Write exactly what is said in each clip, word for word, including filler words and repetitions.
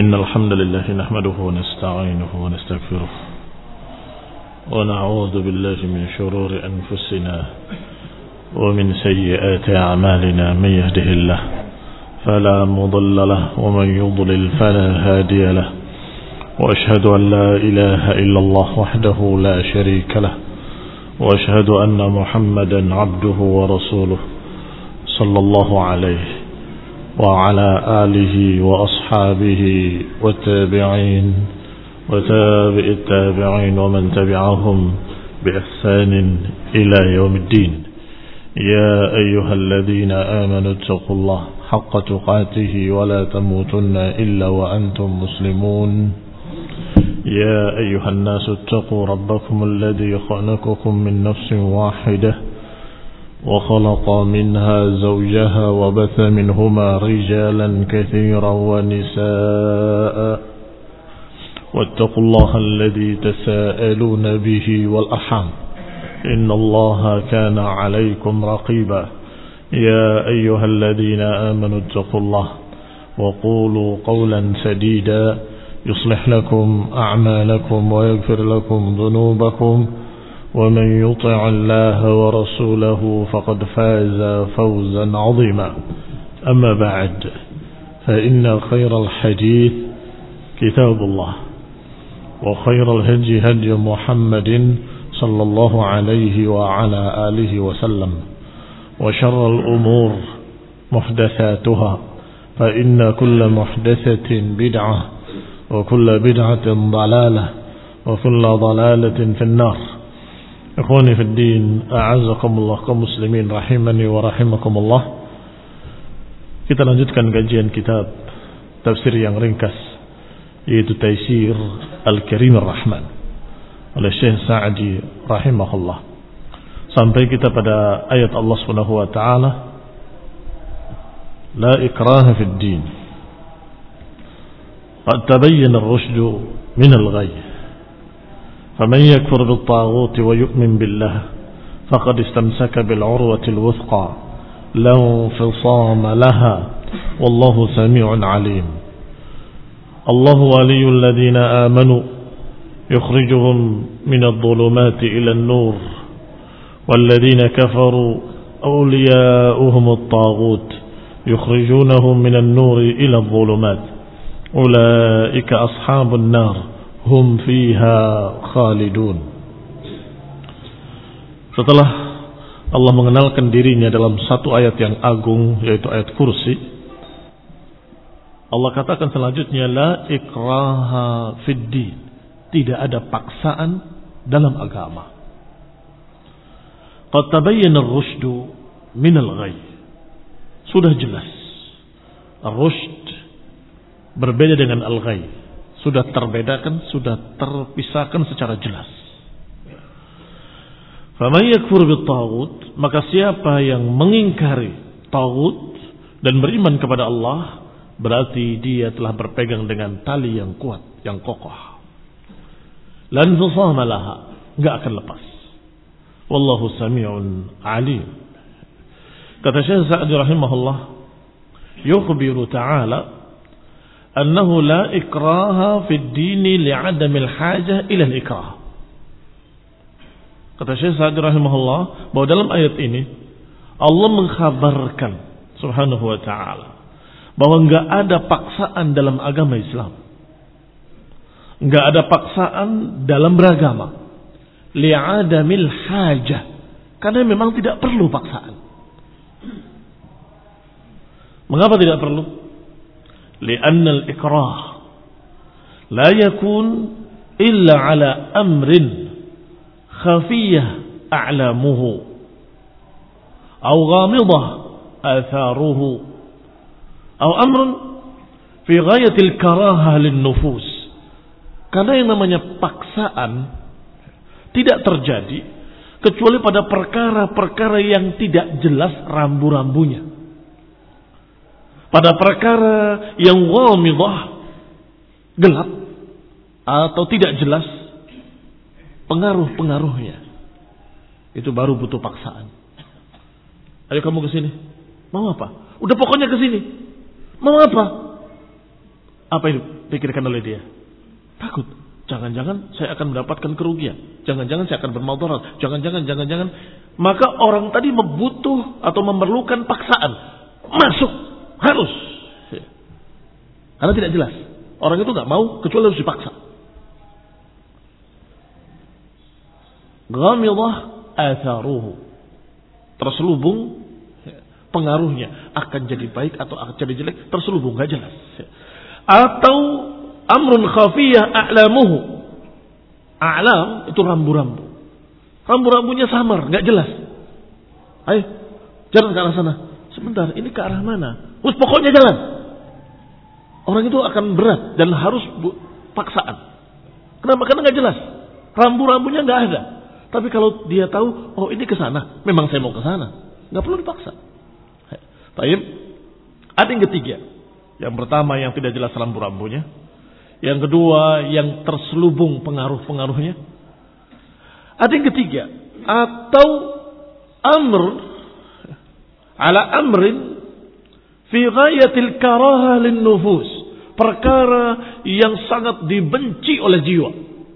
إن الحمد لله نحمده ونستعينه ونستغفره ونعوذ بالله من شرور أنفسنا ومن سيئات أعمالنا. من يهده الله فلا مضل له ومن يضلل فلا هادي له، وأشهد أن لا إله إلا الله وحده لا شريك له، وأشهد أن محمدا عبده ورسوله صلى الله عليه وعلى آله وأصحابه والتابعين وتابع التابعين ومن تبعهم بإحسان إلى يوم الدين. يا أيها الذين آمنوا اتقوا الله حق تقاته ولا تموتن إلا وأنتم مسلمون. يا أيها الناس اتقوا ربكم الذي خلقكم من نفس واحدة وخلق منها زوجها وبث منهما رجالا كثيرا ونساء، واتقوا الله الذي تساءلون به والأرحام إن الله كان عليكم رقيبا. يا أيها الذين آمنوا اتقوا الله وقولوا قولا سديدا يصلح لكم أعمالكم ويغفر لكم ذنوبكم، ومن يطع الله ورسوله فقد فاز فوزا عظيما. أما بعد، فإن خير الحديث كتاب الله، وخير الهدي هدي محمد صلى الله عليه وعلى آله وسلم، وشر الأمور محدثاتها، فإن كل محدثة بدعة وكل بدعة ضلالة وكل ضلالة في النار. Ikhwani fi din, a'azzakumullah kaum muslimin rahimani wa rahimakumullah. Kita lanjutkan kajian kitab tafsir yang ringkas, yaitu Taisir Al-Karim Ar-Rahman oleh Syekh Sa'di rahimahullah. Sampai kita pada ayat Allah Subhanahu wa taala, la ikraha fid din. Qad tabayyana ar-rushdu min al-ghayy. فمن يكفر بالطاغوت ويؤمن بالله فقد استمسك بالعروة الوثقى لا انفصام لها والله سميع عليم. الله ولي الذين آمنوا يخرجهم من الظلمات إلى النور والذين كفروا أولياؤهم الطاغوت يخرجونهم من النور إلى الظلمات أولئك أصحاب النار hum fiha khalidun. Setelah Allah mengenalkan dirinya dalam satu ayat yang agung, yaitu ayat kursi, Allah katakan selanjutnya, la ikraha fid din. Tidak ada paksaan dalam agama. Qad tabayyana ar-rusydu min al-ghayy. Sudah jelas. Ar-rusyd berbeda dengan al-ghayy. Sudah terbedakan, sudah terpisahkan secara jelas. Faman yakfur bit-taghut, maka siapa yang mengingkari taghut dan beriman kepada Allah, berarti dia telah berpegang dengan tali yang kuat, yang kokoh. Lan fusama laha, enggak akan lepas. Wallahu sami'un alim. Kata Syekh Sa'di rahimahullah, yukhbiru ta'ala أنه لا إكراه في الدين لعدم الحاجة إلى الإكراه. Kata Syekh Sa'di rahimahullah bahwa dalam ayat ini Allah mengkhabarkan subhanahu wa ta'ala bahwa enggak ada paksaan dalam agama Islam, enggak ada paksaan dalam beragama, li'adamil hajah, karena memang tidak perlu paksaan. Mengapa tidak perlu? لأن الإكراه لا يكون إلا على أمر خفية أعلامه أو غامضة آثاره أو أمر في غاية الكراهة للنفوس. Karena yang namanya paksaan tidak terjadi kecuali pada perkara-perkara yang tidak jelas rambu-rambunya, pada perkara yang ghamidah, gelap atau tidak jelas pengaruh-pengaruhnya, itu baru butuh paksaan. Ayo kamu ke sini. Mau apa? Udah pokoknya ke sini. Mau apa? Apa yang dipikirkan oleh dia? Takut. Jangan-jangan saya akan mendapatkan kerugian. Jangan-jangan saya akan bermudarat. Jangan-jangan, jangan-jangan. Maka orang tadi membutuh atau memerlukan paksaan. Masuk. Harus. Karena tidak jelas. Orang itu nggak mau kecuali harus dipaksa. Ghamidah atharuhu. Terselubung pengaruhnya. Akan jadi baik atau akan jadi jelek. Terselubung, nggak jelas. Atau amrun khafiyah a'lamuhu. A'lam itu rambu-rambu. Rambu-rambunya samar, nggak jelas. Ayo, jalan ke arah sana. Sebentar, ini ke arah mana? Terus pokoknya jalan. Orang itu akan berat dan harus paksaan. Kenapa? Karena nggak jelas. Rambu-rambunya nggak ada. Tapi kalau dia tahu, oh ini ke sana, memang saya mau ke sana, nggak perlu dipaksa. Baik. Ada yang ketiga. Yang pertama yang tidak jelas rambu-rambunya. Yang kedua yang terselubung pengaruh-pengaruhnya. Ada yang ketiga. Atau amr ala amrin fi ghayatil karaha lin nufus. Perkara yang sangat dibenci oleh jiwa.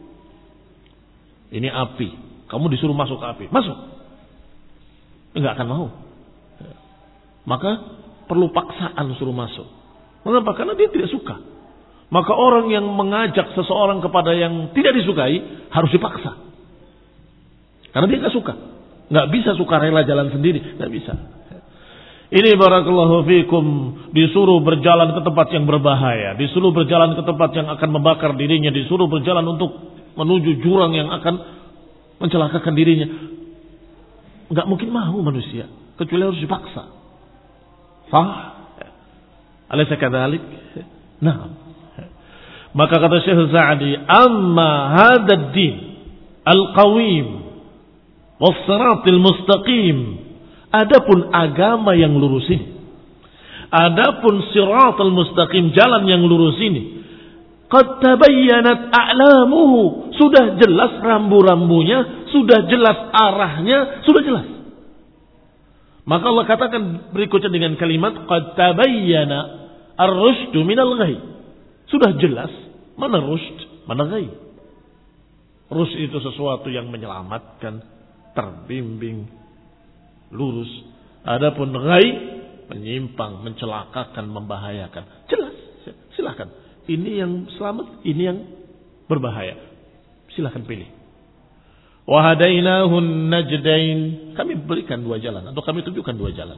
Ini api. Kamu disuruh masuk ke api. Masuk. Enggak akan mau. Maka perlu paksaan suruh masuk. Mengapa? Karena dia tidak suka. Maka orang yang mengajak seseorang kepada yang tidak disukai harus dipaksa. Karena dia nggak suka, nggak bisa suka rela jalan sendiri, nggak bisa. Ini barakallahu fikum disuruh berjalan ke tempat yang berbahaya, disuruh berjalan ke tempat yang akan membakar dirinya, disuruh berjalan untuk menuju jurang yang akan mencelakakan dirinya. Nggak mungkin mau manusia, kecuali harus dipaksa. Fah? Alaysa kadzalik? Nah, maka kata Syekh Sa'di, amma hadzal din al-qawim was-siratal mustaqim, adapun agama yang lurus ini, adapun siratal mustaqim, jalan yang lurus ini, qad tabayyanat a'lamuhu, sudah jelas rambu-rambunya, sudah jelas arahnya, sudah jelas. Maka Allah katakan berikutnya dengan kalimat qad tabayyana ar-rusydu minal ghayy. Sudah jelas mana rusyd, mana ghayy. Rusyd itu sesuatu yang menyelamatkan, terbimbing, lurus. Adapun ghayy menyimpang, mencelakakan, membahayakan. Jelas, silakan. Ini yang selamat, ini yang berbahaya. Silakan pilih. Wa hadainahun najdain, kami berikan dua jalan atau kami tunjukkan dua jalan.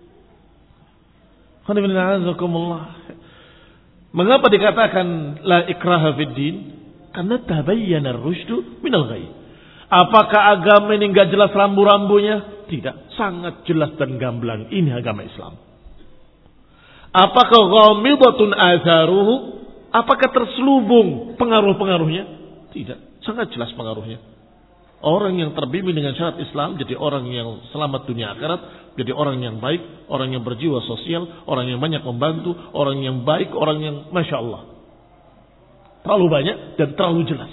Mengapa dikatakan la ikraha fid din? Karena tabayyana ar-rusydu minal ghayy. Apakah agama ini enggak jelas rambu-rambunya? Tidak, sangat jelas dan gamblang. Ini agama Islam. Apakah ghamidatun atharuhu? Apakah terselubung pengaruh-pengaruhnya? Tidak, sangat jelas pengaruhnya. Orang yang terbimbing dengan syariat Islam jadi orang yang selamat dunia akhirat, jadi orang yang baik, orang yang berjiwa sosial, orang yang banyak membantu, orang yang baik, orang yang Masya Allah. Terlalu banyak dan terlalu jelas.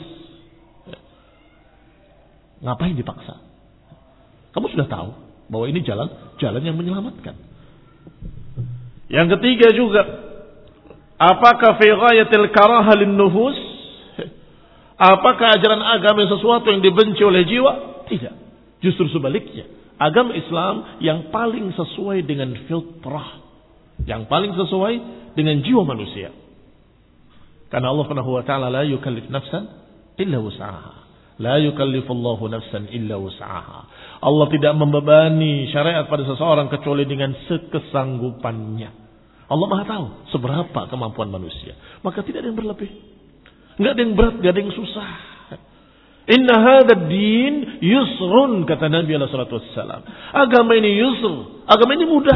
Ngapain dipaksa? Kamu sudah tahu bahwa ini jalan, jalan yang menyelamatkan. Yang ketiga juga, apakah fi ghayatil karaha lin nufus? Apakah ajaran agama sesuatu yang dibenci oleh jiwa? Tidak. Justru sebaliknya. Agama Islam yang paling sesuai dengan fitrah. Yang paling sesuai dengan jiwa manusia. Karena Allah Subhanahu wa taala la yukallif nafsan illa wus'aha. La yukallifullahu nafsan illa wus'aha. Allah tidak membebani syariat pada seseorang kecuali dengan sekesanggupannya. Allah Maha tahu seberapa kemampuan manusia. Maka tidak ada yang berlebih. Enggak ada yang berat, enggak ada yang susah. Inna hadzal din yusrun, kata Nabi alaihi salatu wassalam. Agama ini yusr, agama ini mudah.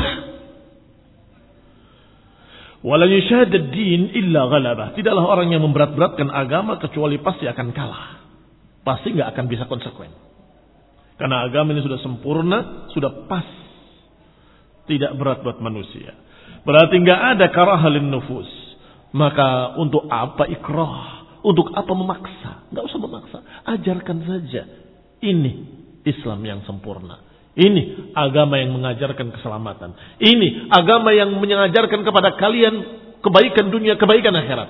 Wala yushadad din illa ghalabah. Tidaklah orang yang memberat-beratkan agama kecuali pasti akan kalah. Pasti enggak akan bisa konsekuen. Karena agama ini sudah sempurna, sudah pas. Tidak berat buat manusia. Berarti enggak ada karahalin nufus. Maka untuk apa ikrah? Untuk apa memaksa? Enggak usah memaksa. Ajarkan saja. Ini Islam yang sempurna. Ini agama yang mengajarkan keselamatan. Ini agama yang mengajarkan kepada kalian kebaikan dunia, kebaikan akhirat.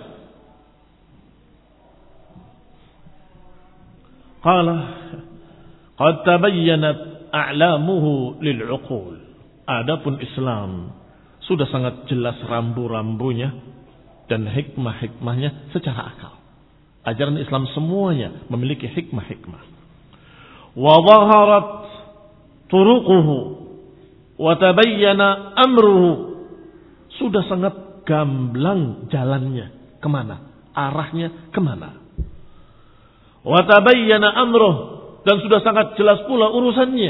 Qala qad tabayyanat a'lamuhu lil'uqul. Adapun Islam sudah sangat jelas rambu-rambunya dan hikmah-hikmahnya secara akal. Ajaran Islam semuanya memiliki hikmah-hikmah. Wa dhaharat turuquhu wa tabayyana amruhu. Sudah sangat gamblang jalannya. Kemana? Arahnya kemana? Wa tabayyana amruh. Dan sudah sangat jelas pula urusannya.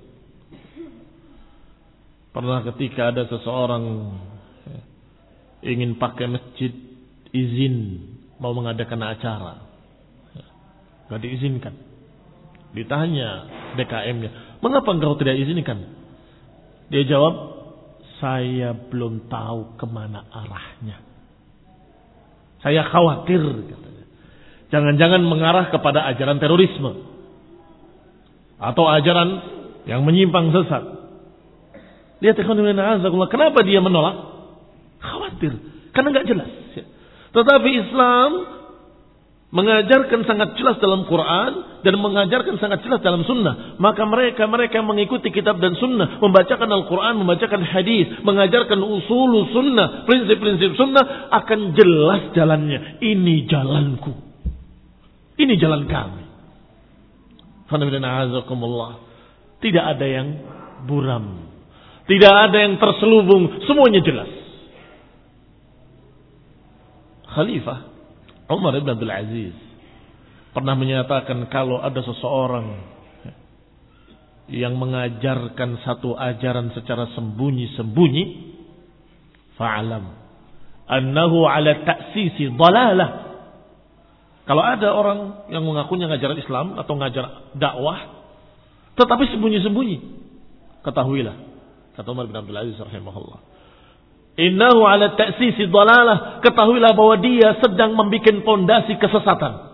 Pernah ketika ada seseorang ingin pakai masjid, izin mau mengadakan acara, gak diizinkan. Ditanya D K M-nya, mengapa engkau tidak izinkan? Dia jawab, saya belum tahu kemana arahnya. Saya khawatir, katanya. Jangan-jangan mengarah kepada ajaran terorisme atau ajaran yang menyimpang sesat. Lihat, kenapa dia menolak? Khawatir, karena nggak jelas. Tetapi Islam mengajarkan sangat jelas dalam Quran dan mengajarkan sangat jelas dalam Sunnah. Maka mereka mereka mengikuti kitab dan Sunnah, membacakan Al-Quran, membacakan hadis, mengajarkan usul Sunnah, prinsip-prinsip Sunnah, akan jelas jalannya. Ini jalanku, ini jalan kami. Tidak ada yang buram, tidak ada yang terselubung, semuanya jelas. Khalifah Umar ibn Abdul Aziz pernah menyatakan, kalau ada seseorang yang mengajarkan satu ajaran secara sembunyi-sembunyi, fa'alam annahu ala ta'sisi dhalalah. Kalau ada orang yang mengakunya ngajaran Islam atau ngajar dakwah tetapi sembunyi-sembunyi, ketahuilah, kata Umar bin Abdul Aziz rahimahullah, innahu ala ta'sisi dhalalah, ketahuilah bahwa dia sedang membuat pondasi kesesatan.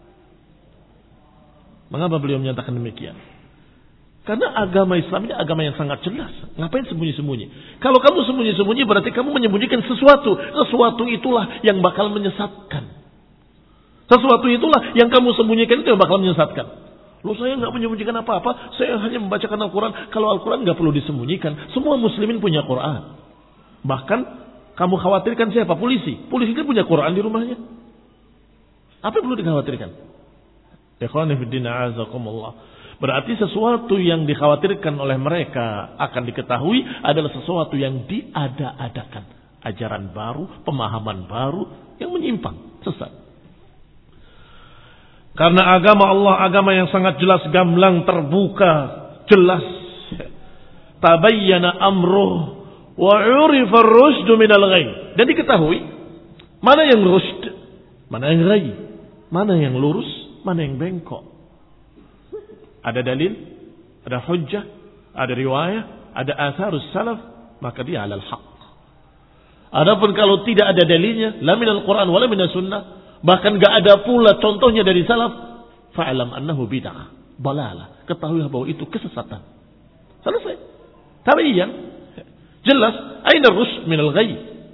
Mengapa beliau menyatakan demikian? Karena agama Islam ini agama yang sangat jelas. Ngapain sembunyi-sembunyi? Kalau kamu sembunyi-sembunyi berarti kamu menyembunyikan sesuatu. Sesuatu itulah yang bakal menyesatkan. Sesuatu itulah yang kamu sembunyikan itu yang bakal menyesatkan. Loh, saya nggak menyembunyikan apa-apa. Saya hanya membacakan Al-Quran. Kalau Al-Quran nggak perlu disembunyikan. Semua muslimin punya Quran. Bahkan kamu khawatirkan siapa? Polisi. Polisi kan punya Quran di rumahnya. Apa yang perlu dikhawatirkan? Ikhwani fiddin a'azakumullah. Berarti sesuatu yang dikhawatirkan oleh mereka akan diketahui adalah sesuatu yang diada-adakan. Ajaran baru, pemahaman baru yang menyimpang, sesat. Karena agama Allah agama yang sangat jelas, gamblang, terbuka, jelas. Tabayyana amruh wa 'urifa ar-rusydu minal ghayy. Dan diketahui mana yang rusyd, mana yang ghayy, mana yang lurus, mana yang bengkok. Ada dalil, ada hujjah, ada riwayah, ada atharus salaf, maka dia 'alal haq. Adapun kalau tidak ada dalilnya, la minal Quran wala minas sunnah, bahkan enggak ada pula contohnya dari salaf, fa'lam annahu bid'ah, dalalah. Ketahuilah bahwa itu kesesatan. Selesai. Tabayyan. Jelas, aina ar-rusyd min al-ghayy.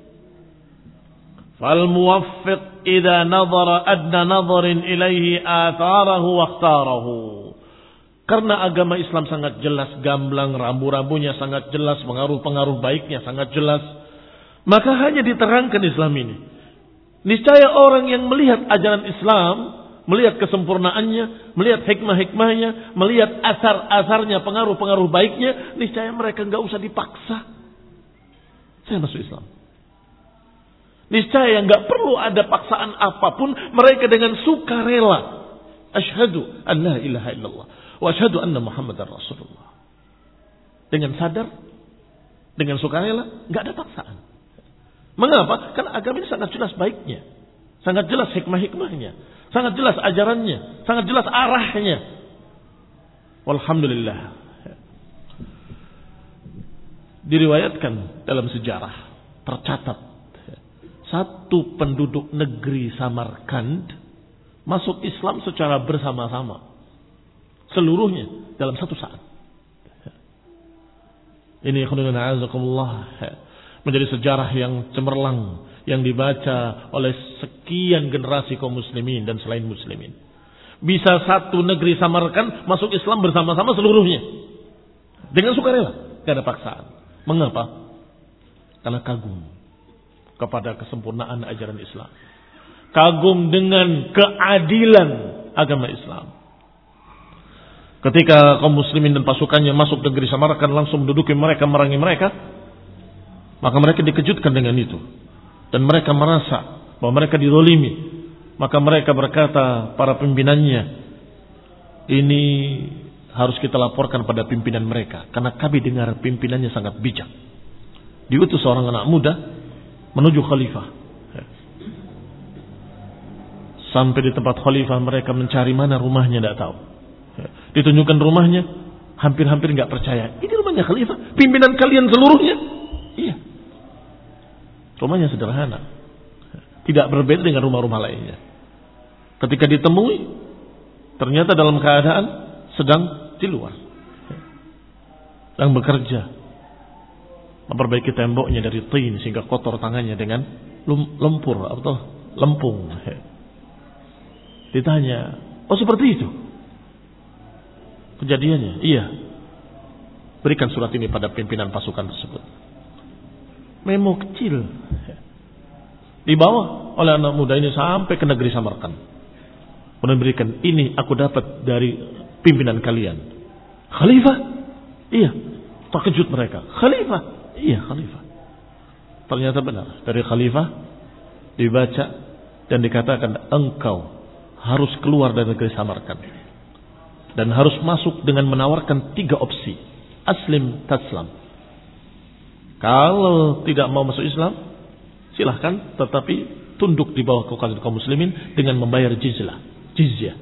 Fal muwaffiq idza nadhara adna nadharin ilaihi atharahu wa ikhtarahu. Karena agama Islam sangat jelas, gamblang, rambu-rambunya sangat jelas, pengaruh-pengaruh baiknya sangat jelas, maka hanya diterangkan Islam ini. Niscaya orang yang melihat ajaran Islam, melihat kesempurnaannya, melihat hikmah-hikmahnya, melihat asar-asarnya, pengaruh-pengaruh baiknya, niscaya mereka enggak usah dipaksa. Saya masuk Islam. Niscaya enggak perlu ada paksaan apapun, mereka dengan sukarela. Asyhadu an la ilaha illallah wa asyhadu anna Muhammadar Rasulullah. Dengan sadar, dengan sukarela, enggak ada paksaan. Mengapa? Karena agama ini sangat jelas baiknya, sangat jelas hikmah-hikmahnya, sangat jelas ajarannya, sangat jelas arahnya. Walhamdulillah. Diriwayatkan dalam sejarah, tercatat, satu penduduk negeri Samarkand masuk Islam secara bersama-sama, seluruhnya dalam satu saat. Ini khairullahazakumullah, menjadi sejarah yang cemerlang, yang dibaca oleh sekian generasi kaum muslimin dan selain muslimin. Bisa satu negeri Samarkand masuk Islam bersama-sama seluruhnya. Dengan sukarela, tidak ada paksaan. Mengapa? Karena kagum kepada kesempurnaan ajaran Islam. Kagum dengan keadilan agama Islam. Ketika kaum muslimin dan pasukannya masuk negeri Samarkand langsung menduduki mereka, merangi mereka, maka mereka dikejutkan dengan itu. Dan mereka merasa bahwa mereka dizalimi. Maka mereka berkata, para pimpinannya, ini harus kita laporkan pada pimpinan mereka. Karena kami dengar pimpinannya sangat bijak. Diutus seorang anak muda menuju khalifah. Sampai di tempat khalifah mereka mencari mana rumahnya, tidak tahu. Ditunjukkan rumahnya, hampir-hampir nggak percaya. Ini rumahnya khalifah, pimpinan kalian seluruhnya. Iya. Rumahnya sederhana, tidak berbeda dengan rumah-rumah lainnya. Ketika ditemui, ternyata dalam keadaan sedang di luar, sedang bekerja, memperbaiki temboknya dari tin sehingga kotor tangannya dengan lumpur atau lempung. Ditanya, oh seperti itu kejadiannya? Iya. Berikan surat ini pada pimpinan pasukan tersebut. Memo kecil dibawa oleh anak muda ini sampai ke negeri Samarkand. Kemudian berikan, ini aku dapat dari pimpinan kalian. Khalifah? Iya. Terkejut mereka. Khalifah? Iya, khalifah. Ternyata benar. Dari khalifah dibaca dan dikatakan, engkau harus keluar dari negeri Samarkand dan harus masuk dengan menawarkan tiga opsi. Aslim taslam. Kalau tidak mau masuk Islam, silahkan, tetapi tunduk di bawah kekuasaan kaum muslimin dengan membayar jizyah. Jizyah.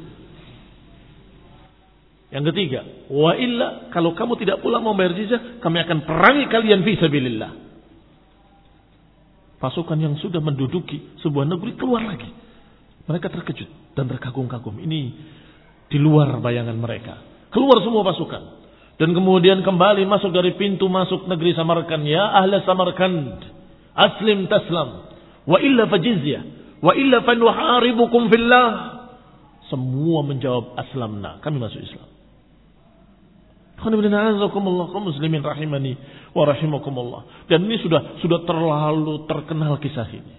Yang ketiga, wa illa, kalau kamu tidak pula mau membayar jizyah, kami akan perangi kalian fi sabilillah. Pasukan yang sudah menduduki sebuah negeri keluar lagi. Mereka terkejut dan terkagum-kagum. Ini di luar bayangan mereka. Keluar semua pasukan. Dan kemudian kembali masuk dari pintu masuk negeri Samarkand. Ya ahla Samarkand, aslim taslam. Wa illa fajizyah. Wa illa fanuharibukum fillah. Semua menjawab aslamna. Kami masuk Islam. Kaum muslimin rahimani wa rahimakumullah. Dan ini sudah sudah terlalu terkenal kisah ini.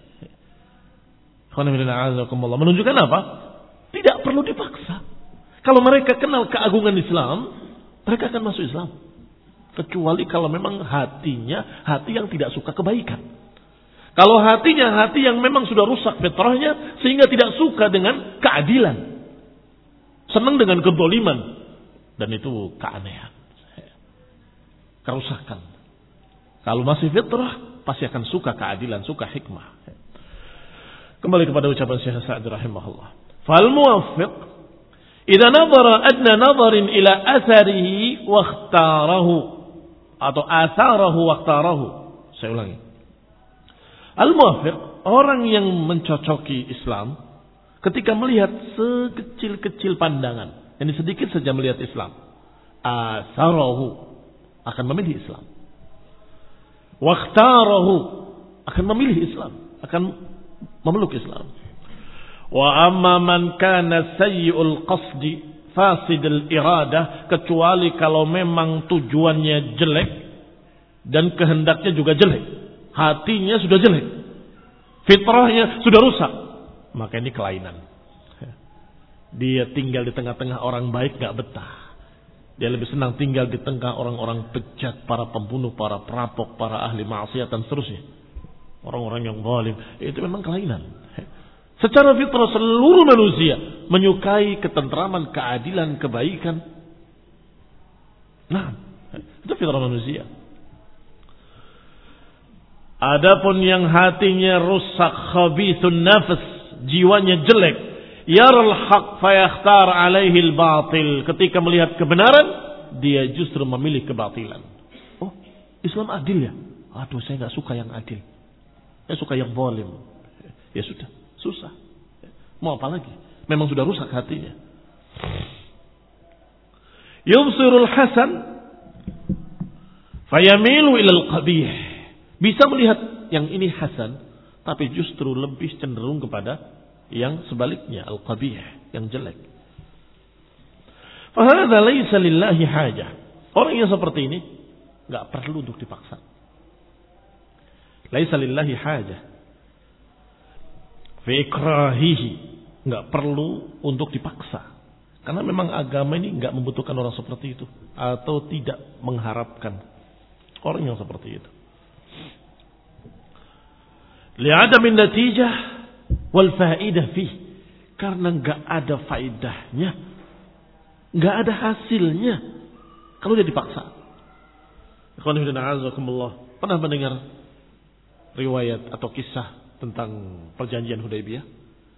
Menunjukkan apa? Tidak perlu dipaksa. Kalau mereka kenal keagungan Islam, mereka akan masuk Islam. Kecuali kalau memang hatinya hati yang tidak suka kebaikan. Kalau hatinya hati yang memang sudah rusak fitrahnya sehingga tidak suka dengan keadilan. Senang dengan kezaliman. Dan itu keanehan. Kerusakan. Kalau masih fitrah pasti akan suka keadilan, suka hikmah. Kembali kepada ucapan Syekh Sa'di rahimahullah. Fal muwaffiq idza nadhara adna nadharin ila atharihi wa ikhtarahu atau atharahu wa ikhtarahu. Saya ulangi. Al-muwaffiq, orang yang mencocoki Islam ketika melihat sekecil-kecil pandangan, ini sedikit saja melihat Islam, atharahu, akan memilih Islam. Wa ikhtarahu, akan memilih Islam, akan memeluk Islam. Wa amma man kana sayyi'ul qasdi fasidul iradah, kecuali kalau memang tujuannya jelek dan kehendaknya juga jelek, hatinya sudah jelek, fitrahnya sudah rusak, maka ini kelainan. Dia tinggal di tengah-tengah orang baik gak betah. Dia lebih senang tinggal di tengah orang-orang bejat, para pembunuh, para perampok, para ahli maksiat dan seterusnya, orang-orang yang zalim. Itu memang kelainan. Secara fitrah seluruh manusia menyukai ketentraman, keadilan, kebaikan. Nah, itu fitrah manusia. Adapun yang hatinya rusak, khabithun nafs, jiwanya jelek, yaral haq fayakhtar alaihi al-batil, ketika melihat kebenaran dia justru memilih kebatilan. Oh, Islam adil ya? Aduh, saya enggak suka yang adil. Saya suka yang zalim. Ya sudah, susah. Mau apa lagi? Memang sudah rusak hatinya. Yubsirul hasan fayamilu ilal qabih. Bisa melihat yang ini hasan, tapi justru lebih cenderung kepada yang sebaliknya, al-qabih, yang jelek. Fa hadza laisa lillahi hajah. Orang yang seperti ini enggak perlu untuk dipaksa. Laisa lillahi hajah fi ikrahihi, enggak perlu untuk dipaksa. Karena memang agama ini enggak membutuhkan orang seperti itu atau tidak mengharapkan orang yang seperti itu. Li'adamin natijah wal faidah fih, karena enggak ada faidahnya, enggak ada hasilnya kalau dia dipaksa. Ikhwan fillah azakumullah, pernah mendengar riwayat atau kisah tentang perjanjian Hudaybiyah?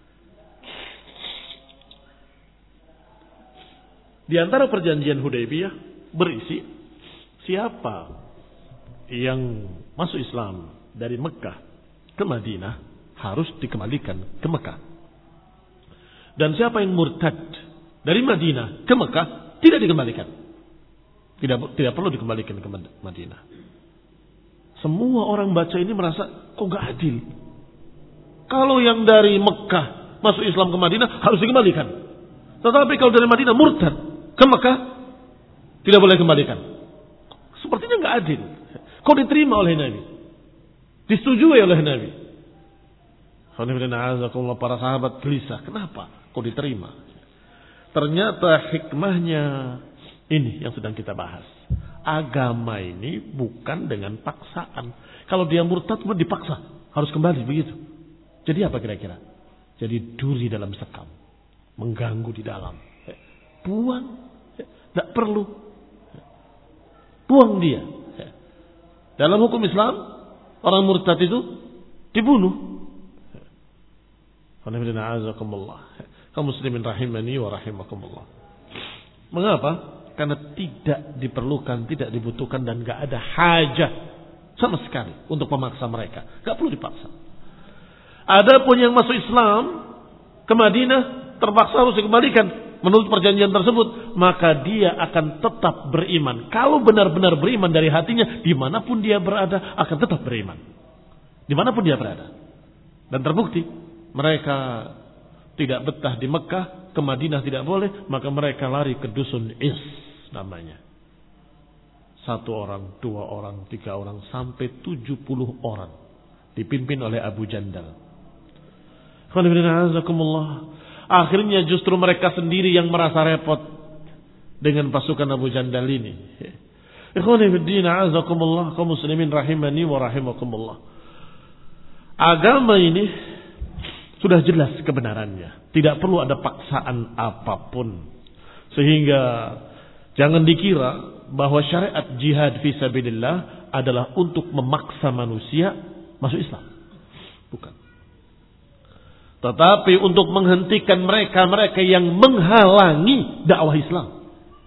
Di antara perjanjian Hudaybiyah berisi siapa yang masuk Islam dari Mekah ke Madinah harus dikembalikan ke Mekah. Dan siapa yang murtad dari Madinah ke Mekah tidak dikembalikan. Tidak tidak perlu dikembalikan ke Madinah. Semua orang baca ini merasa kok gak adil. Kalau yang dari Mekah masuk Islam ke Madinah harus dikembalikan. Tetapi kalau dari Madinah murtad ke Mekah tidak boleh kembalikan. Sepertinya gak adil. Kok diterima oleh Nabi? Disetujui oleh Nabi. Para sahabat gelisah. Kenapa? Kok diterima? Ternyata hikmahnya ini yang sedang kita bahas. Agama ini bukan dengan paksaan. Kalau dia murtad kemudian dipaksa harus kembali begitu. Jadi apa kira-kira? Jadi duri dalam sekam, mengganggu di dalam. Buang, tidak perlu. Buang dia. Dalam hukum Islam, orang murtad itu dibunuh. Kaum muslimin rahimani wa rahimakumullah. Mengapa? Karena tidak diperlukan, tidak dibutuhkan dan gak ada hajat sama sekali untuk memaksa mereka. Gak perlu dipaksa. Adapun yang masuk Islam ke Madinah terpaksa harus dikembalikan menurut perjanjian tersebut, maka dia akan tetap beriman. Kalau benar-benar beriman dari hatinya, dimanapun dia berada akan tetap beriman. Dimanapun dia berada. Dan terbukti mereka tidak betah di Mekah, ke Madinah tidak boleh, maka mereka lari ke dusun Is namanya. Satu orang, dua orang, tiga orang, sampai tujuh puluh orang. Dipimpin oleh Abu Jandal. Akhirnya justru mereka sendiri yang merasa repot dengan pasukan Abu Jandal ini. Kaum muslimin rahimani wa rahimakumullah. Agama ini sudah jelas kebenarannya. Tidak perlu ada paksaan apapun. Sehingga jangan dikira bahwa syariat jihad fisabilillah adalah untuk memaksa manusia masuk Islam. Bukan. Tetapi untuk menghentikan mereka-mereka yang menghalangi dakwah Islam.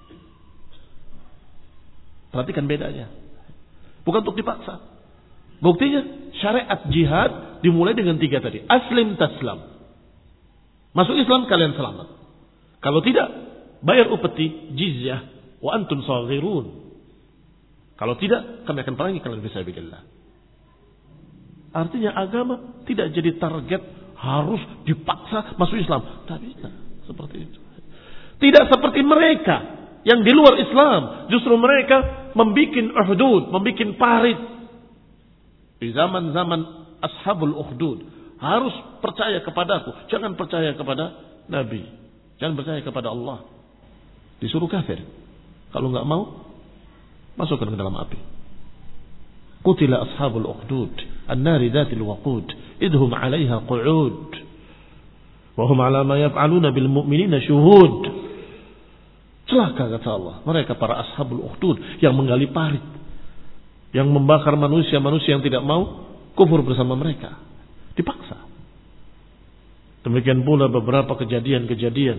Perhatikan bedanya. Bukan untuk dipaksa. Buktinya syariat jihad dimulai dengan tiga tadi. Aslim taslam. Masuk Islam kalian selamat. Kalau tidak, bayar upeti jizyah wa antum saghirun. Kalau tidak, kami akan perangi kalian fisabilillah. Artinya agama tidak jadi target harus dipaksa masuk Islam. Tak bisa seperti itu. Tidak seperti mereka yang di luar Islam. Justru mereka membuat uhdud, membuat parit. Di zaman-zaman ashabul ukhdud, harus percaya kepadaku, jangan percaya kepada Nabi, jangan percaya kepada Allah. Disuruh kafir. Kalau enggak mau, masukkan ke dalam api. Qutila ashabul ukhdud an-nari dhatil waqud idhum 'alayha qu'ud wa hum 'ala ma yaf'aluna bil mu'minina syuhud. Celaka kata Allah, mereka para ashabul ukhdud yang menggali parit, yang membakar manusia-manusia yang tidak mau kufur bersama mereka. Dipaksa. Demikian pula beberapa kejadian-kejadian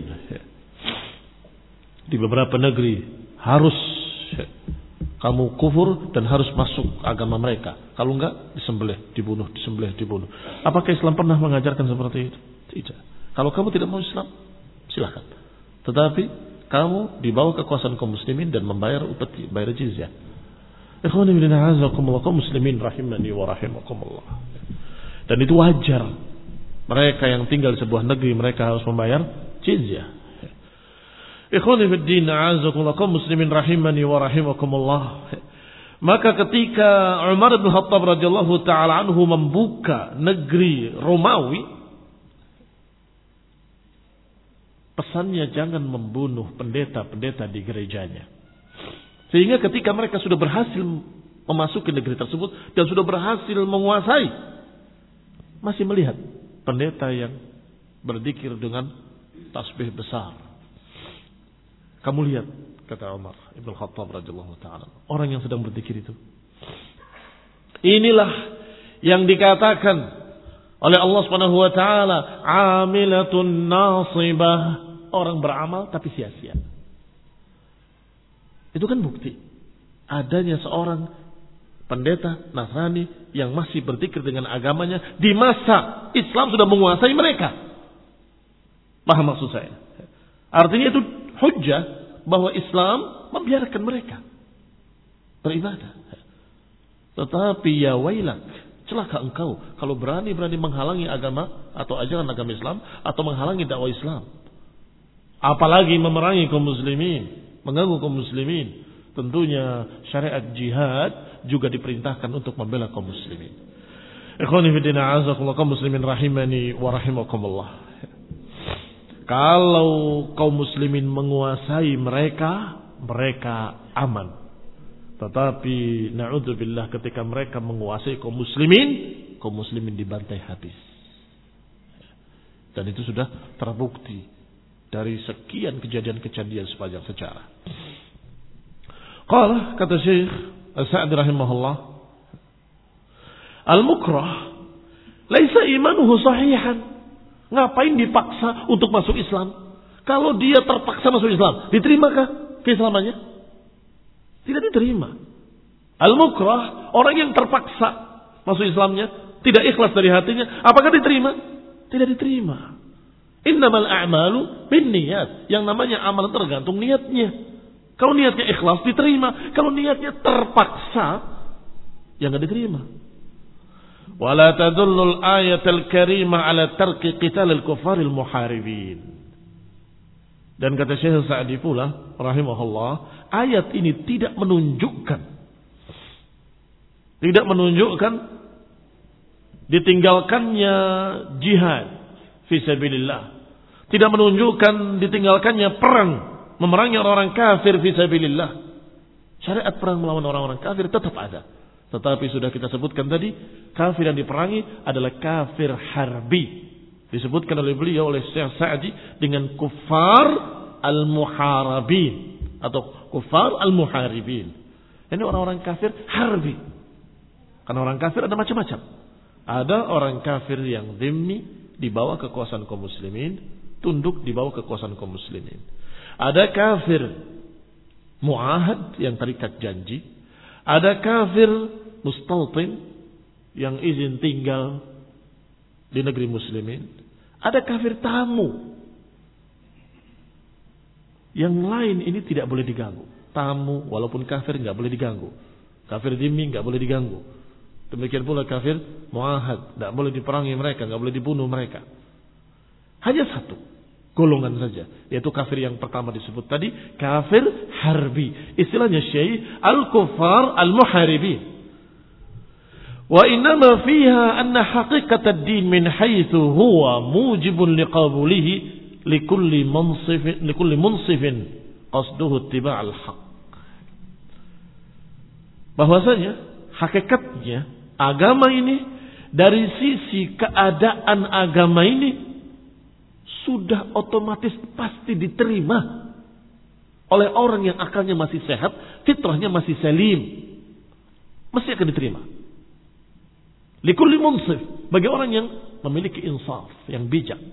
di beberapa negeri harus kamu kufur dan harus masuk agama mereka. Kalau enggak, disembelih, dibunuh, disembelih, dibunuh. Apakah Islam pernah mengajarkan seperti itu? Tidak. Kalau kamu tidak mau Islam, silakan. Tetapi kamu dibawa kekuasaan kaum muslimin dan membayar upeti, bayar jizyah. Ikhwani fillah, azakumullah, kaum muslimin rahimani wa rahimakumullah. Dan itu wajar. Mereka yang tinggal di sebuah negeri mereka harus membayar jizyah. Ikhwani fid din, a'azakumullah, kaum muslimin rahimani wa rahimakumullah. Maka ketika Umar bin Khattab radhiyallahu taala anhu membuka negeri Romawi, pesannya jangan membunuh pendeta-pendeta di gerejanya. Sehingga ketika mereka sudah berhasil memasuki negeri tersebut dan sudah berhasil menguasai, masih melihat pendeta yang berzikir dengan tasbih besar. Kamu lihat, kata Umar Ibn Khattab radhiyallahu taala, orang yang sedang berzikir itu. Inilah yang dikatakan oleh Allah Subhanahu wa taala, amilatun nasibah, orang beramal tapi sia-sia. Itu kan bukti adanya seorang pendeta Nasrani yang masih berzikir dengan agamanya di masa Islam sudah menguasai mereka. Paham maksud saya? Artinya itu hujjah bahwa Islam membiarkan mereka beribadah. Tetapi ya wailak, celaka engkau kalau berani-berani menghalangi agama atau ajaran agama Islam atau menghalangi dakwah Islam. Apalagi memerangi kaum muslimin, mengganggu kaum muslimin. Tentunya syariat jihad juga diperintahkan untuk membela kaum muslimin. Ikhwani fi din, a'azakumullah, kaum muslimin rahimani wa rahimakumullah. Kalau kaum muslimin menguasai mereka, mereka aman. Tetapi na'udzubillah, ketika mereka menguasai kaum muslimin, kaum muslimin dibantai habis. Dan itu sudah terbukti dari sekian kejadian-kejadian sepanjang sejarah. Qala, kata Syekh As-Sa'di rahimahullah, al-mukrah laisa imanuhu sahihan. Ngapain dipaksa untuk masuk Islam? Kalau dia terpaksa masuk Islam, diterimakah keislamannya? Tidak diterima. Al-mukrah, orang yang terpaksa masuk Islamnya, tidak ikhlas dari hatinya, apakah diterima? Tidak diterima. Innamal a'malu binniyat. Yang namanya amal tergantung niatnya. Kalau niatnya ikhlas diterima, kalau niatnya terpaksa ya enggak diterima. Wala tadullul ayatul karimah ala tarki qitalil kufaril muharibin. Dan kata Syekh Sa'di pula rahimahullah, ayat ini tidak menunjukkan tidak menunjukkan ditinggalkannya jihad fisabilillah. Tidak menunjukkan ditinggalkannya perang, memerangi orang-orang kafir fisabilillah. Syariat perang melawan orang-orang kafir tetap ada. Tetapi sudah kita sebutkan tadi, kafir yang diperangi adalah kafir harbi. Disebutkan oleh beliau, oleh Syekh Sa'di, dengan kufar al-muharibin atau kufar al-muharibin. Ini orang-orang kafir harbi. Karena orang kafir ada macam-macam. Ada orang kafir yang dhimmi, di bawah kekuasaan kaum muslimin, tunduk di bawah kekuasaan kaum muslimin. Ada kafir muahad yang terikat janji. Ada kafir mustautin yang izin tinggal di negeri muslimin. Ada kafir tamu. Yang lain ini tidak boleh diganggu. Tamu walaupun kafir nggak boleh diganggu. Kafir dhimmi nggak boleh diganggu. Demikian pula kafir muahad, nggak boleh diperangi mereka, nggak boleh dibunuh mereka. Hanya satu golongan saja, yaitu kafir yang pertama disebut tadi, kafir harbi. Istilahnya Syekh al-kufar al-muharibin. Wa innama fiha anna haqiqat ad-din min haitsu huwa mujibun liqabulihi likulli munsifin likulli munsifin qasduhu ittiba' al-haq. Bahwasanya hakikatnya agama ini, dari sisi keadaan agama ini sudah otomatis pasti diterima oleh orang yang akalnya masih sehat, fitrahnya masih salim. Mesti akan diterima. Likulli munsif, bagi orang yang memiliki insaf, yang bijak.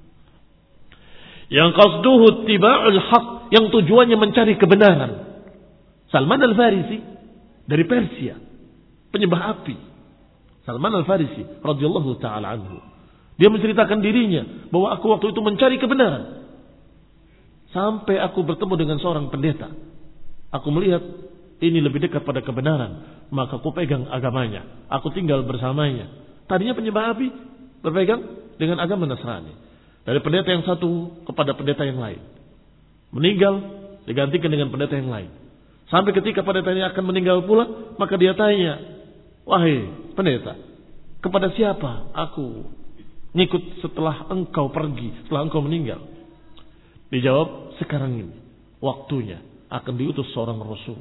Yang qasduhu ittiba'ul haq, yang tujuannya mencari kebenaran. Salman al-Farisi dari Persia, penyembah api. Salman al-Farisi radhiyallahu taala anhu. Dia menceritakan dirinya bahwa aku waktu itu mencari kebenaran. Sampai aku bertemu dengan seorang pendeta. Aku melihat ini lebih dekat pada kebenaran. Maka aku pegang agamanya. Aku tinggal bersamanya. Tadinya penyembah api berpegang dengan agama Nasrani. Dari pendeta yang satu kepada pendeta yang lain. Meninggal digantikan dengan pendeta yang lain. Sampai ketika pendeta ini akan meninggal pula, maka dia tanya, wahai pendeta, kepada siapa aku ngikut setelah engkau pergi, setelah engkau meninggal? Dijawab, sekarang ini waktunya akan diutus seorang Rasul.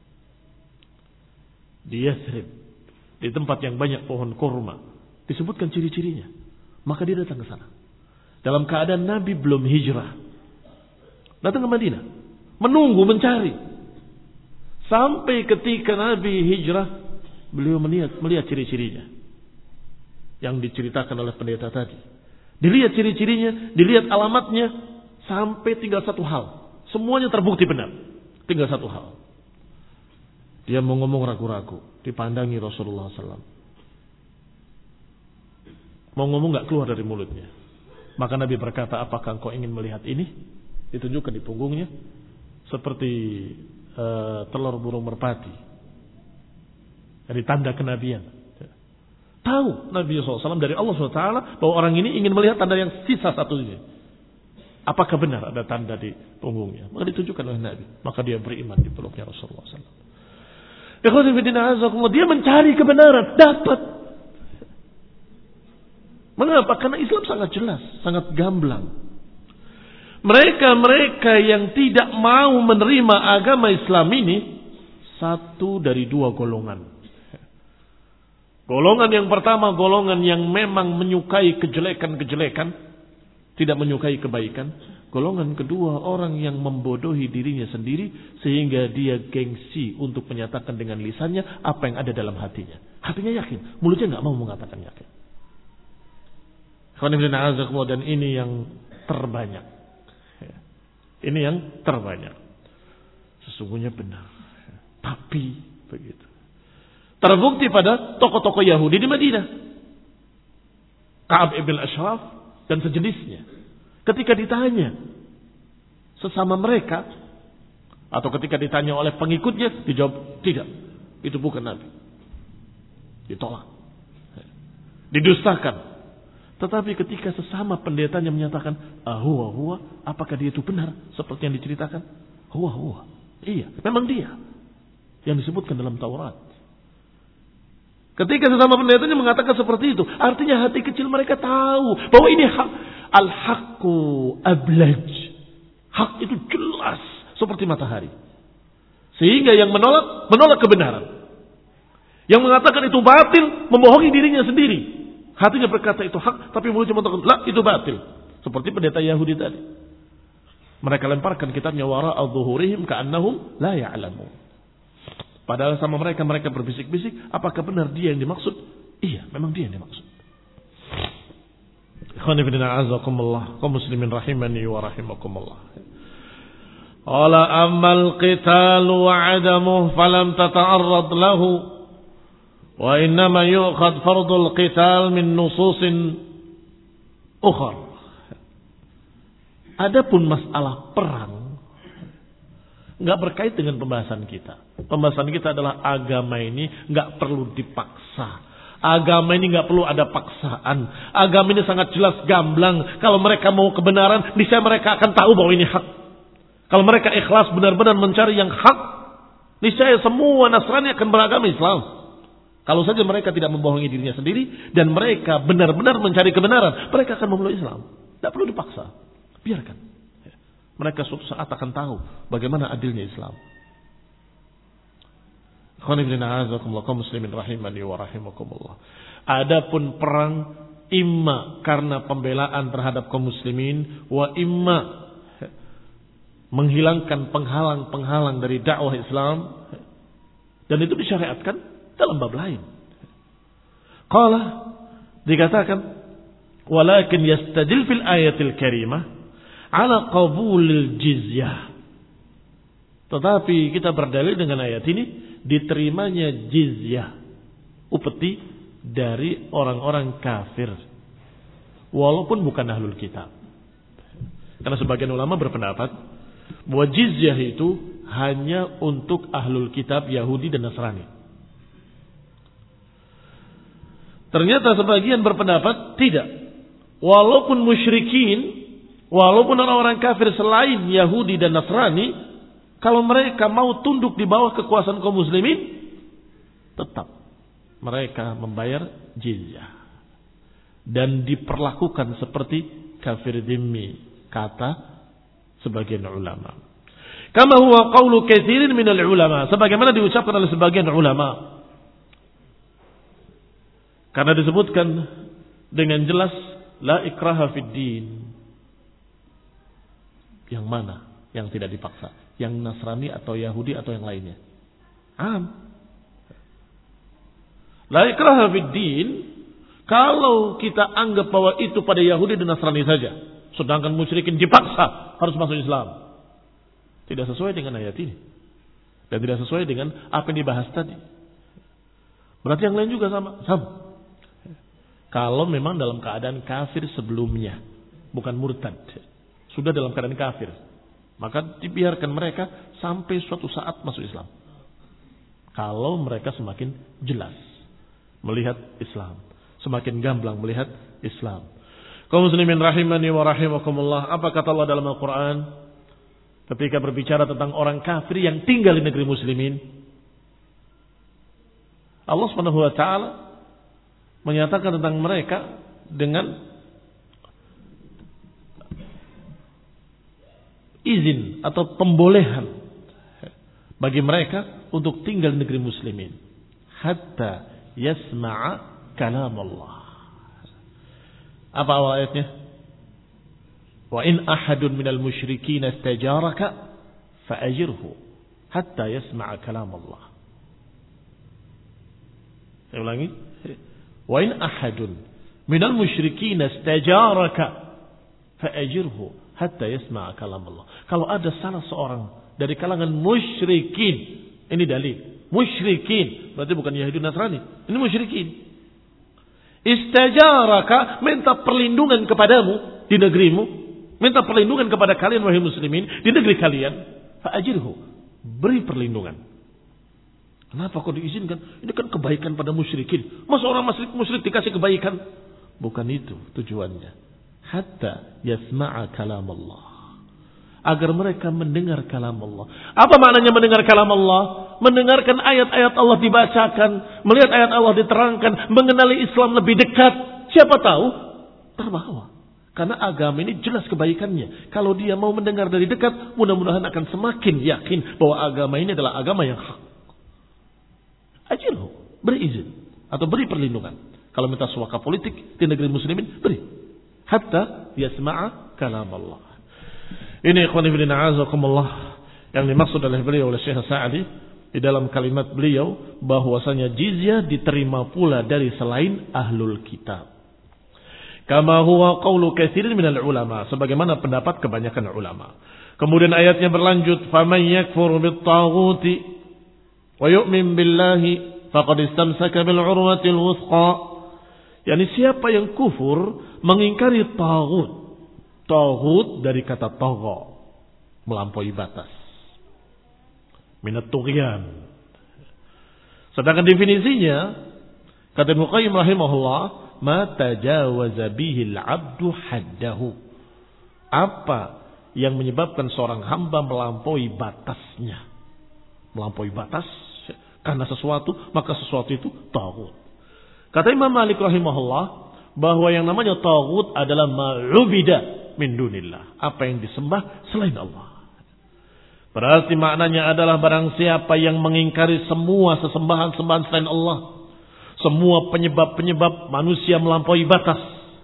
Di Yathrib, di tempat yang banyak pohon kurma, disebutkan ciri-cirinya. Maka dia datang ke sana. Dalam keadaan Nabi belum hijrah. Datang ke Madinah. Menunggu, mencari. Sampai ketika Nabi hijrah, beliau melihat, melihat ciri-cirinya. Yang diceritakan oleh pendeta tadi. Dilihat ciri-cirinya, dilihat alamatnya. Sampai tinggal satu hal. Semuanya terbukti benar. Tinggal satu hal. Dia mau ngomong ragu-ragu. Dipandangi Rasulullah shallallahu alaihi wasallam. Mau ngomong gak keluar dari mulutnya. Maka Nabi berkata, apakah engkau ingin melihat ini? Ditunjukkan di punggungnya. Seperti uh, telur burung merpati. Dari tanda kenabian. Tahu Nabi shallallahu alaihi wasallam dari Allah subhanahu wa taala bahwa orang ini ingin melihat tanda yang sisa satu ini. Apakah benar ada tanda di punggungnya? Maka ditunjukkan oleh Nabi. Maka dia beriman di peluknya Rasulullah shallallahu alaihi wasallam. Dia mencari kebenaran. Dapat. Mengapa? Karena Islam sangat jelas, sangat gamblang. Mereka-mereka yang tidak mau menerima agama Islam ini satu dari dua golongan. Golongan yang pertama, golongan yang memang menyukai kejelekan-kejelekan, tidak menyukai kebaikan. Golongan kedua, orang yang membodohi dirinya sendiri sehingga dia gengsi untuk menyatakan dengan lisannya apa yang ada dalam hatinya. Hatinya yakin, mulutnya nggak mau mengatakan yakin. Dan ini yang terbanyak. Ini yang terbanyak. Sesungguhnya benar. Tapi begitu. Terbukti pada tokoh-tokoh Yahudi di Madinah. Ka'ab ibn Ashraf dan sejenisnya. Ketika ditanya sesama mereka, atau ketika ditanya oleh pengikutnya, dijawab, tidak. Itu bukan Nabi. Ditolak. Didustakan. Tetapi ketika sesama pendetanya menyatakan, ah, huwa, huwa, apakah dia itu benar seperti yang diceritakan? Huwa, huwa. Iya, memang dia. Yang disebutkan dalam Taurat. Ketika sesama pendetanya mengatakan seperti itu, artinya hati kecil mereka tahu bahwa ini hak. Al-haqqu ablaj. Hak itu jelas seperti matahari. Sehingga yang menolak, menolak kebenaran. Yang mengatakan itu batil, membohongi dirinya sendiri. Hatinya berkata itu hak, tapi mulutnya mengatakan, lah itu batil. Seperti pendeta Yahudi tadi. Mereka lemparkan kitabnya wara'a dhuhurihim ka'annahum la ya'lamun. Padahal sama mereka, mereka berbisik-bisik, apakah benar dia yang dimaksud? Iya, memang dia yang dimaksud. Ikhwan fillah a'azakumullah, kaum muslimin rahimani wa rahimakumullah. Qala ammal qitalu wa 'adamuhu falam tata'arrad lahu. Wa innama yu'khad fardul qital min nususin ukhar. Adapun masalah perang enggak berkait dengan pembahasan kita. Pembahasan kita adalah agama ini enggak perlu dipaksa. Agama ini enggak perlu ada paksaan. Agama ini sangat jelas gamblang. Kalau mereka mau kebenaran, niscaya mereka akan tahu bahwa ini hak. Kalau mereka ikhlas benar-benar mencari yang hak, niscaya semua Nasrani akan beragama Islam. Kalau saja mereka tidak membohongi dirinya sendiri dan mereka benar-benar mencari kebenaran, mereka akan memeluk Islam. Tidak perlu dipaksa. Biarkan. Mereka suatu saat akan tahu bagaimana adilnya Islam. Muslimin rahimani wa rahimakumullah. Adapun perang imma karena pembelaan terhadap kaum muslimin wa imma menghilangkan penghalang-penghalang dari dakwah Islam, dan itu disyariatkan dalam bab lain. Qala, dikatakan, walakin yastadil fil ayatil karimah ala qabulil jizyah. Tetapi kita berdalil dengan ayat ini diterimanya jizyah, upeti dari orang-orang kafir, walaupun bukan ahlul kitab. Karena sebagian ulama berpendapat bahwa jizyah itu hanya untuk ahlul kitab Yahudi dan Nasrani. Ternyata sebagian berpendapat tidak. Walaupun musyrikin, walaupun orang-orang kafir selain Yahudi dan Nasrani, kalau mereka mau tunduk di bawah kekuasaan kaum muslimin, tetap mereka membayar jizyah. Dan diperlakukan seperti kafir dhimmi, kata sebagian ulama. Kama huwa qawlu katsirin minal ulama, sebagaimana diucapkan oleh sebagian ulama. Karena disebutkan dengan jelas la ikraha fid din. Yang mana yang tidak dipaksa? Yang Nasrani atau Yahudi atau yang lainnya? Am. La ikraha fid din, kalau kita anggap bahwa itu pada Yahudi dan Nasrani saja, sedangkan musyrikin dipaksa harus masuk Islam. Tidak sesuai dengan ayat ini. Dan tidak sesuai dengan apa yang dibahas tadi. Berarti yang lain juga sama. Sama. Kalau memang dalam keadaan kafir sebelumnya, bukan murtad, sudah dalam keadaan kafir, maka dibiarkan mereka sampai suatu saat masuk Islam. Kalau mereka semakin jelas melihat Islam, semakin gamblang melihat Islam. Kaum muslimin rahimani wa rahimakumullah, apa kata Allah dalam Al-Quran ketika berbicara tentang orang kafir yang tinggal di negeri muslimin? Allah Subhanahu wa taala menyatakan tentang mereka dengan izin atau pembolehan bagi mereka untuk tinggal di negeri muslimin hatta yasma'a kalam Allah. Apa awal ayatnya? Wa in ahadun minal musyrikin istajaraka fa'ajirhu hatta yasma'a kalam Allah. Saya ulangi. Wa in ahadun minal musyrikin istajaraka fa'ajirhu hatta yasma'a kalam Allah. Kalau ada salah seorang dari kalangan musyrikin, ini dalil, musyrikin, berarti bukan Yahudi Nasrani, ini musyrikin. Istajaraka, minta perlindungan kepadamu di negerimu, minta perlindungan kepada kalian wahai muslimin di negeri kalian, fa'ajirhu, beri perlindungan. Kenapa kau diizinkan? Ini kan kebaikan pada musyrikin. Masa orang musyrik musyrik dikasih kebaikan? Bukan itu tujuannya. Hatta yasma'a kalam Allah, agar mereka mendengar kalam Allah. Apa maknanya mendengar kalam Allah? Mendengarkan ayat-ayat Allah dibacakan, melihat ayat Allah diterangkan, mengenali Islam lebih dekat. Siapa tahu terbawa. Karena agama ini jelas kebaikannya. Kalau dia mau mendengar dari dekat, mudah-mudahan akan semakin yakin bahwa agama ini adalah agama yang hak. Ajirhu, beri izin atau beri perlindungan. Kalau minta suaka politik di negeri muslimin, beri. Hatta yasma'a kalam Allah. Ini ikhwan fillah a'azakumullah yang dimaksud oleh beliau oleh Syekh Sa'di di dalam kalimat beliau bahwasanya jizyah diterima pula dari selain ahlul kitab. Kama huwa qawlu katsirin minal ulama, sebagaimana pendapat kebanyakan ulama. Kemudian ayatnya berlanjut, faman yakfur bit-taghuti wa yu'min billahi faqad istamsaka bil 'urwatil wuthqa. Yani siapa yang kufur mengingkari taghut. Taghut dari kata tagha, melampaui batas. Minat tughyan. Sedangkan definisinya kata Ibnu Qayyim rahimahullah, ma tajawaza bihi al-'abdu haddahu. Apa yang menyebabkan seorang hamba melampaui batasnya? Melampaui batas karena sesuatu, maka sesuatu itu taghut. Kata Imam Malik rahimahullah bahwa yang namanya taghut adalah ma'ubida min dunillah, apa yang disembah selain Allah. Berarti maknanya adalah barang siapa yang mengingkari semua sesembahan-sembahan selain Allah, semua penyebab-penyebab manusia melampaui batas,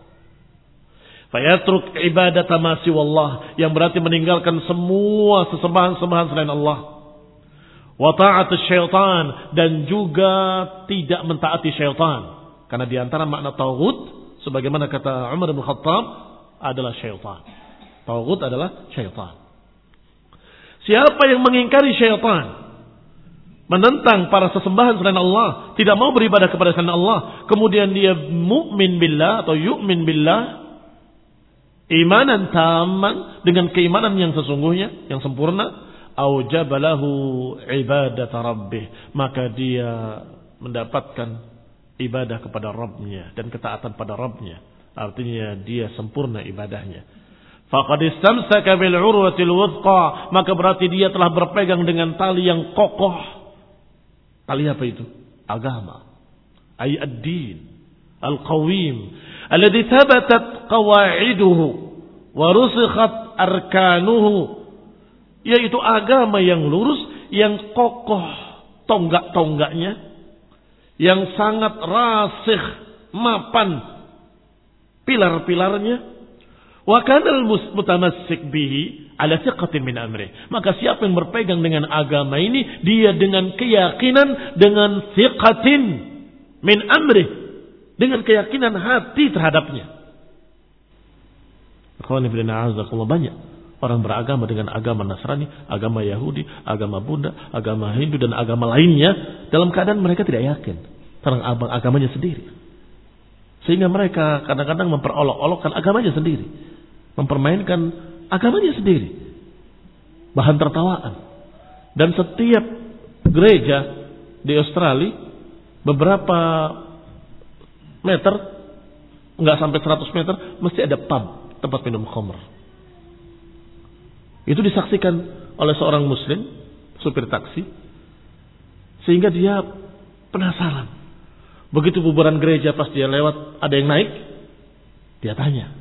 fayatruk ibadata ma siwallah, yang berarti meninggalkan semua sesembahan-sembahan selain Allah, wa ta'atus syaitan, dan juga tidak mentaati syaitan. Karena di antara makna taghut, sebagaimana kata Umar bin Khattab, adalah syaitan. Taghut adalah syaitan. Siapa yang mengingkari syaitan, menentang para sesembahan selain Allah, tidak mau beribadah kepada selain Allah, kemudian dia mukmin billah atau yu'min billah, imanan taman, dengan keimanan yang sesungguhnya, yang sempurna, aujabalahu ibadata rabbih, maka dia mendapatkan ibadah kepada Rabbnya dan ketaatan pada Rabbnya, artinya dia sempurna ibadahnya. Faqad istamsaka bil urwatil wuthqa, maka berarti dia telah berpegang dengan tali yang kokoh. Tali apa itu? Agama. Ay ad-din al-qawim alladhi thabatat qawa'iduhu wa rusikhat arkanuhu, yaitu agama yang lurus, yang kokoh tonggak-tonggaknya, yang sangat rasikh, mapan pilar-pilarnya. Wa kanal mutamassik bihi ala thiqatin min amri, maka siapa yang berpegang dengan agama ini, dia dengan keyakinan, dengan thiqatin min amri, dengan keyakinan hati terhadapnya. Akhwani fillah, azakumullah, banyak orang beragama dengan agama Nasrani, agama Yahudi, agama Buddha, agama Hindu dan agama lainnya dalam keadaan mereka tidak yakin tentang agamanya sendiri. Sehingga mereka kadang-kadang memperolok-olokkan agamanya sendiri, mempermainkan agamanya sendiri, bahan tertawaan. Dan setiap gereja di Australia beberapa meter, nggak sampai seratus meter, mesti ada pub, tempat minum khamr. Itu disaksikan oleh seorang muslim, supir taksi, sehingga dia penasaran. Begitu bubaran gereja, pas dia lewat ada yang naik, dia tanya,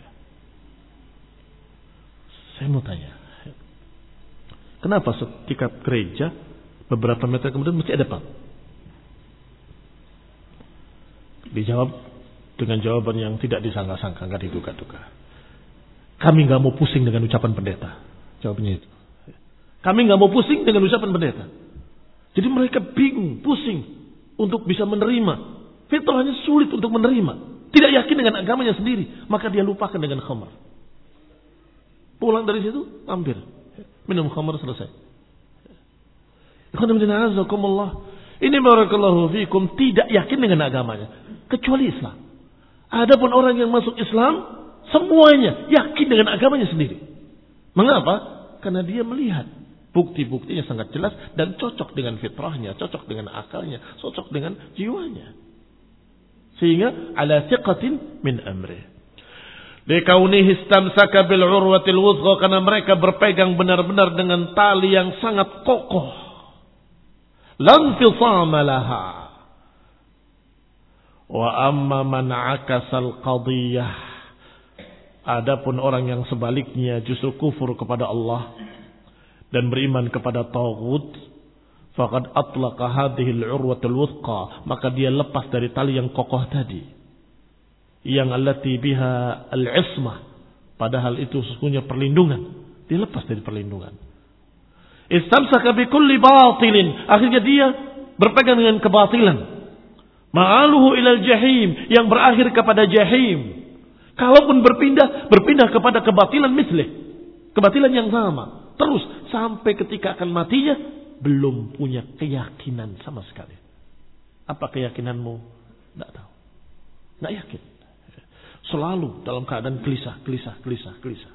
saya mau tanya, kenapa setiap gereja beberapa meter kemudian mesti ada pub? Dijawab dengan jawaban yang tidak disangka-sangka, nggak diduga-duga. Kami nggak mau pusing dengan ucapan pendeta. Jawabnya itu. Kami nggak mau pusing dengan ucapan pendeta. Jadi mereka bingung, pusing untuk bisa menerima. Fitrahnya sulit untuk menerima. Tidak yakin dengan agamanya sendiri. Maka dia lupakan dengan khamar. Pulang dari situ, hampir minum khamar, selesai. Ini barakallahu fikum, tidak yakin dengan agamanya, kecuali Islam. Adapun orang yang masuk Islam, semuanya yakin dengan agamanya sendiri. Mengapa? Karena dia melihat bukti-buktinya sangat jelas dan cocok dengan fitrahnya, cocok dengan akalnya, cocok dengan jiwanya. Sehingga ala thiqatin min amri. Likaunihi istamsaka bil urwatil wuthqa, karena mereka berpegang benar-benar dengan tali yang sangat kokoh. Lam fisama laha. Wa amma man akasal qadiyah, adapun orang yang sebaliknya justru kufur kepada Allah dan beriman kepada taghut, faqad atlaqa hadhihi al-urwatul wuthqa, maka dia lepas dari tali yang kokoh tadi, yang allati biha al-ismah, padahal itu sesungguhnya perlindungan, dia lepas dari perlindungan. Istamsaka bi kulli batilin, akhirnya dia berpegang dengan kebatilan, ma'aluhu ilal jahim, yang berakhir kepada jahim. Kalaupun berpindah, berpindah kepada kebatilan mislih, kebatilan yang sama, terus sampai ketika akan matinya belum punya keyakinan sama sekali. Apa keyakinanmu? Tidak tahu, tidak yakin. Selalu dalam keadaan gelisah, gelisah, gelisah, gelisah.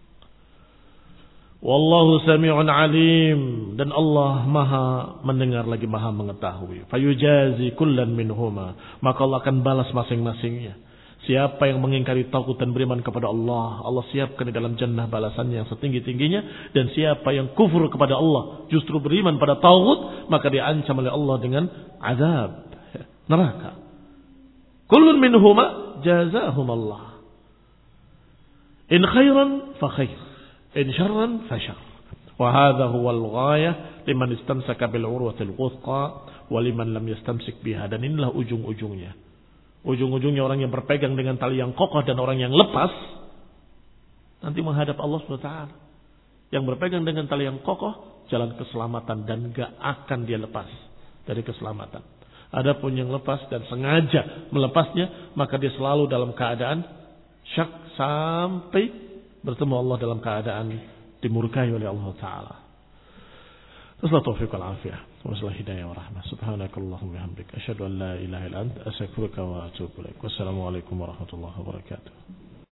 Wallahu sami'un alim, dan Allah maha mendengar lagi maha mengetahui. Fayujazi kullan minhuma, maka Allah akan balas masing-masingnya. Siapa yang mengingkari taghut dan beriman kepada Allah, Allah siapkan di dalam jannah balasannya yang setinggi-tingginya. Dan siapa yang kufur kepada Allah, justru beriman pada taghut, maka diancam oleh Allah dengan azab neraka. Kullun minhuma jazahum Allah. In khairan fa khair, in syarran fa syarr. Wa hadha huwa al-ghayah liman istamsaka bil urwatil wuthqa wa liman lam yastamsik biha. Dan inilah ujung-ujungnya. Ujung-ujungnya orang yang berpegang dengan tali yang kokoh dan orang yang lepas nanti menghadap Allah subhanahu wa taala. Yang berpegang dengan tali yang kokoh, jalan keselamatan, dan gak akan dia lepas dari keselamatan. Adapun yang lepas dan sengaja melepasnya, maka dia selalu dalam keadaan syak sampai bertemu Allah dalam keadaan dimurkai oleh Allah taala. Wassalamualaikum warahmatullahi wabarakatuh. Wassalamualaikum hidayah wa rahmah. Subhanakallahumma wa bihamdika asyhadu an la ilaha illa anta astaghfiruka wa atubu ilaik. Wassalamualaikum warahmatullahi wabarakatuh.